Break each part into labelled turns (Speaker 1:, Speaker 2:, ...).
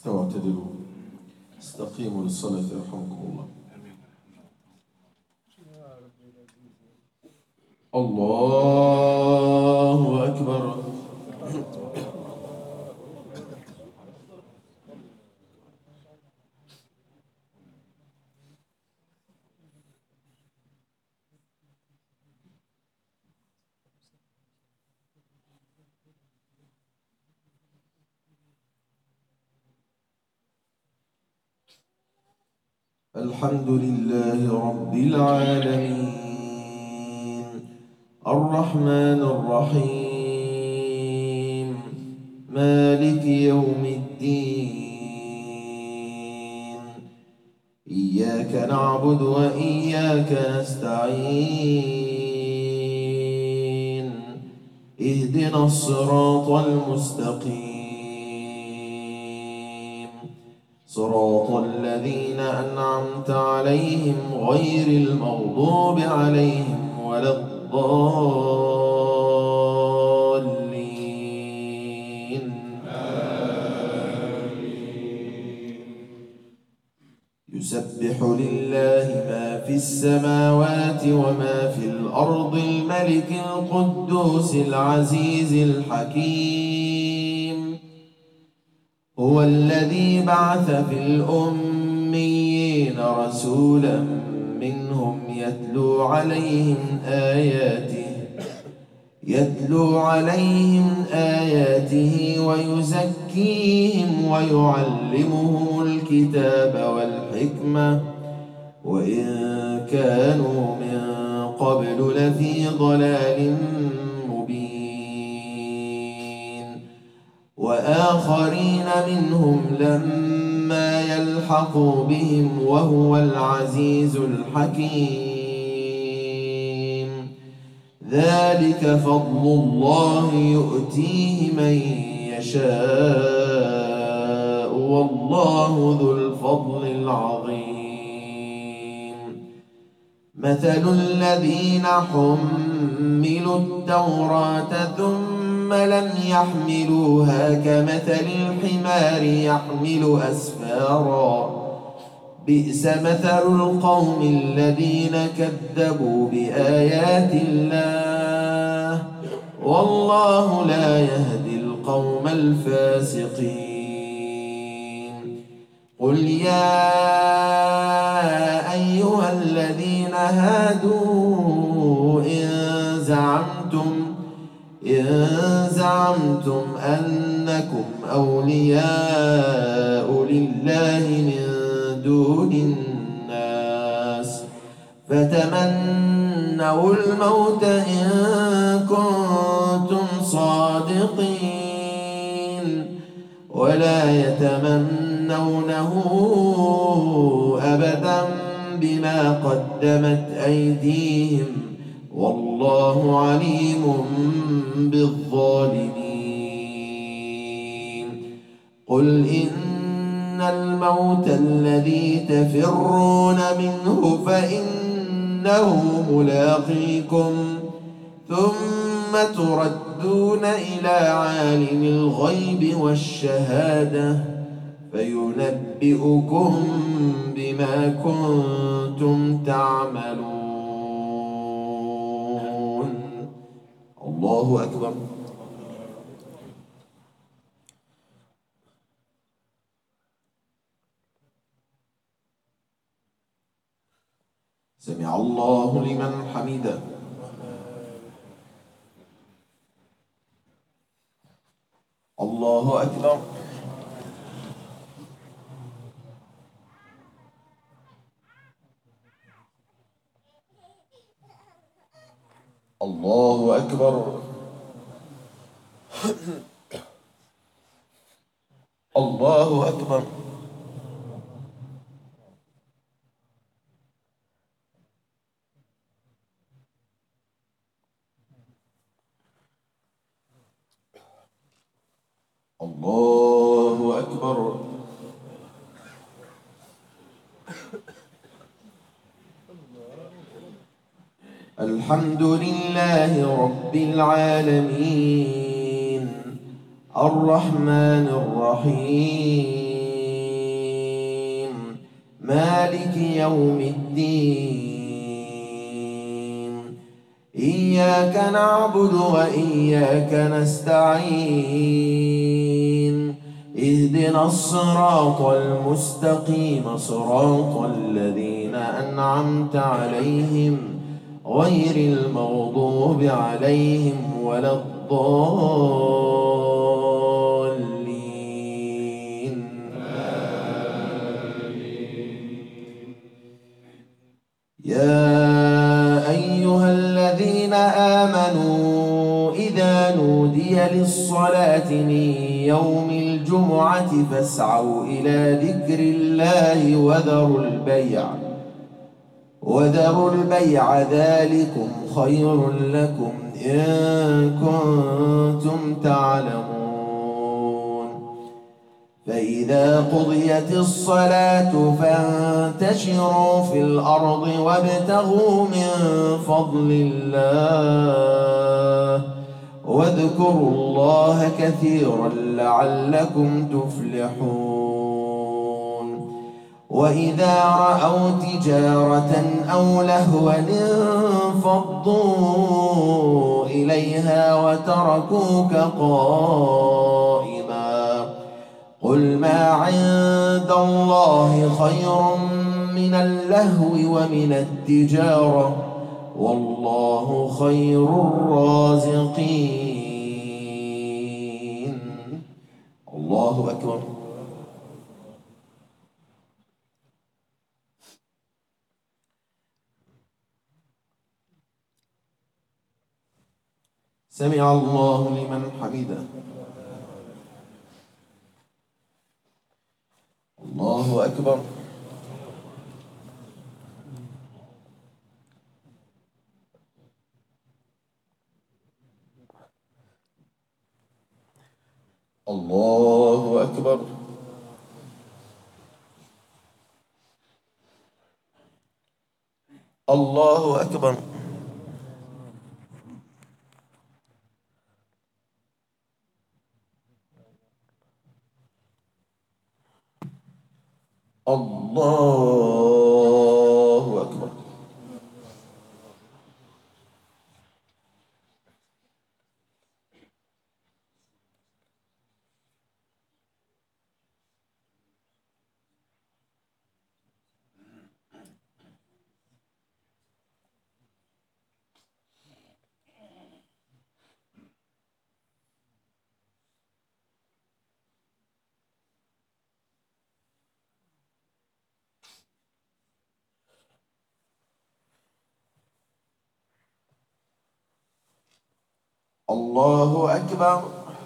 Speaker 1: واعتدلوا استقيموا للصلاة يرحمكم الله. الله أكبر. الحمد لله رب العالمين الرحمن الرحيم مالك يوم الدين إياك نعبد وإياك نستعين اهدنا الصراط المستقيم صراط الذين أنعمت عليهم غير المغضوب عليهم ولا الضالين يسبح لله ما في السماوات وما في الأرض الملك القدوس العزيز الحكيم هو الذي بعث في الأميين رسولا منهم يتلو عليهم آياته ويزكيهم ويعلمهم الكتاب والحكمة وإن كانوا من قبل لفي ضلال مبين وآخرين منهم لما يلحقوا بهم وهو العزيز الحكيم ذلك فضل الله يؤتيه من يشاء والله ذو الفضل العظيم مثل الذين حملوا التوراة ثم لم يحملوها كمثل الحمار يحمل أسفارا بئس مثل القوم الذين كذبوا بآيات الله والله لا يهدي القوم الفاسقين قل يا أيها الذين هادوا إن زعمتم أنكم أولياء لله من دون الناس فتمنوا الموت إن كنتم صادقين ولا يتمنونه أبدا بما قدمت أيديهم والله عليم بالظالمين قل إن الموت الذي تفرون منه فإنه ملاقيكم ثم تردون إلى عالم الغيب والشهادة فينبئكم بما كنتم تعملون الله أكبر سمع الله لمن حمده الله أكبر الله أكبر الله أكبر الله أكبر الحمد لله رب العالمين الرحمن الرحيم مالك يوم الدين إياك نعبد وإياك نستعين اهدنا الصراط المستقيم صراط الذين أنعمت عليهم غير المغضوب عليهم ولا الضالين. يا أيها الذين آمنوا إذا نودي للصلاة من يوم الجمعة فاسعوا إلى ذكر الله وذروا البيع ذلكم خير لكم إن كنتم تعلمون. فإذا قضيت الصلاة فانتشروا في الأرض وابتغوا من فضل الله واذكروا الله كثيرا لعلكم تفلحون. وإذا رأوا تجارة أو لهوا انفضوا إليها وتركوك قائما قل ما عند الله خير من اللهو ومن التجارة والله خير الرازقين. الله أكبر. سمع الله لمن حمده. الله أكبر. الله أكبر. الله أكبر. الله أكبر. الله أكبر.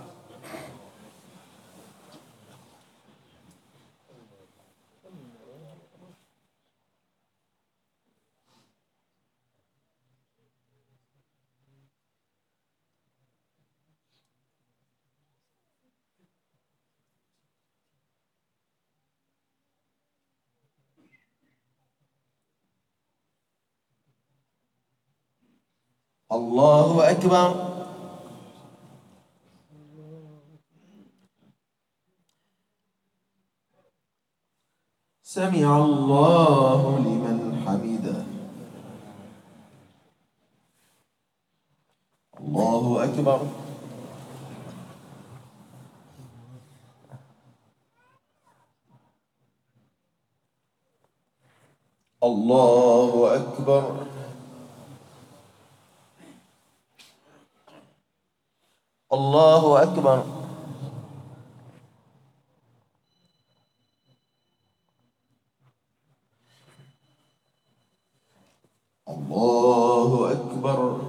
Speaker 1: الله أكبر. سمع الله لمن حمده. الله أكبر. الله أكبر. الله أكبر. الله أكبر.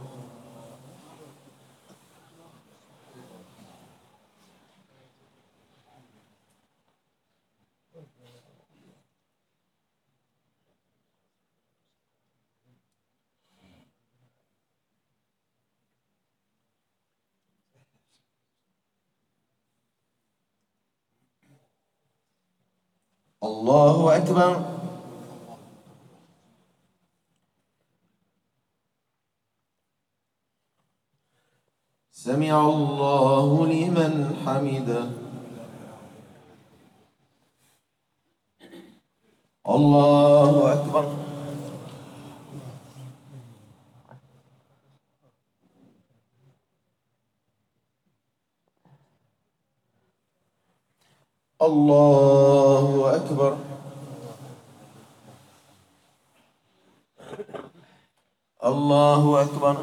Speaker 1: الله أكبر. سمع الله لمن حمده. الله أكبر. الله أكبر. الله أكبر.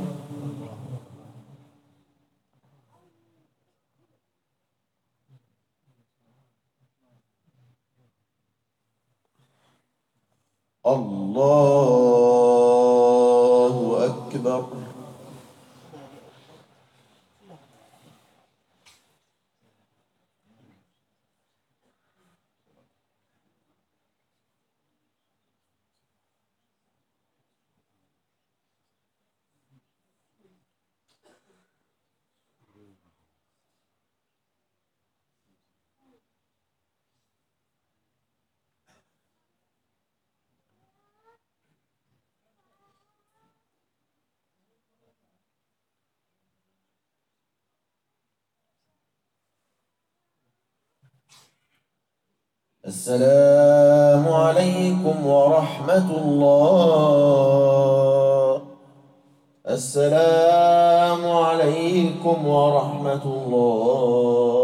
Speaker 1: الله أكبر. السلام عليكم ورحمة الله. السلام عليكم ورحمة الله.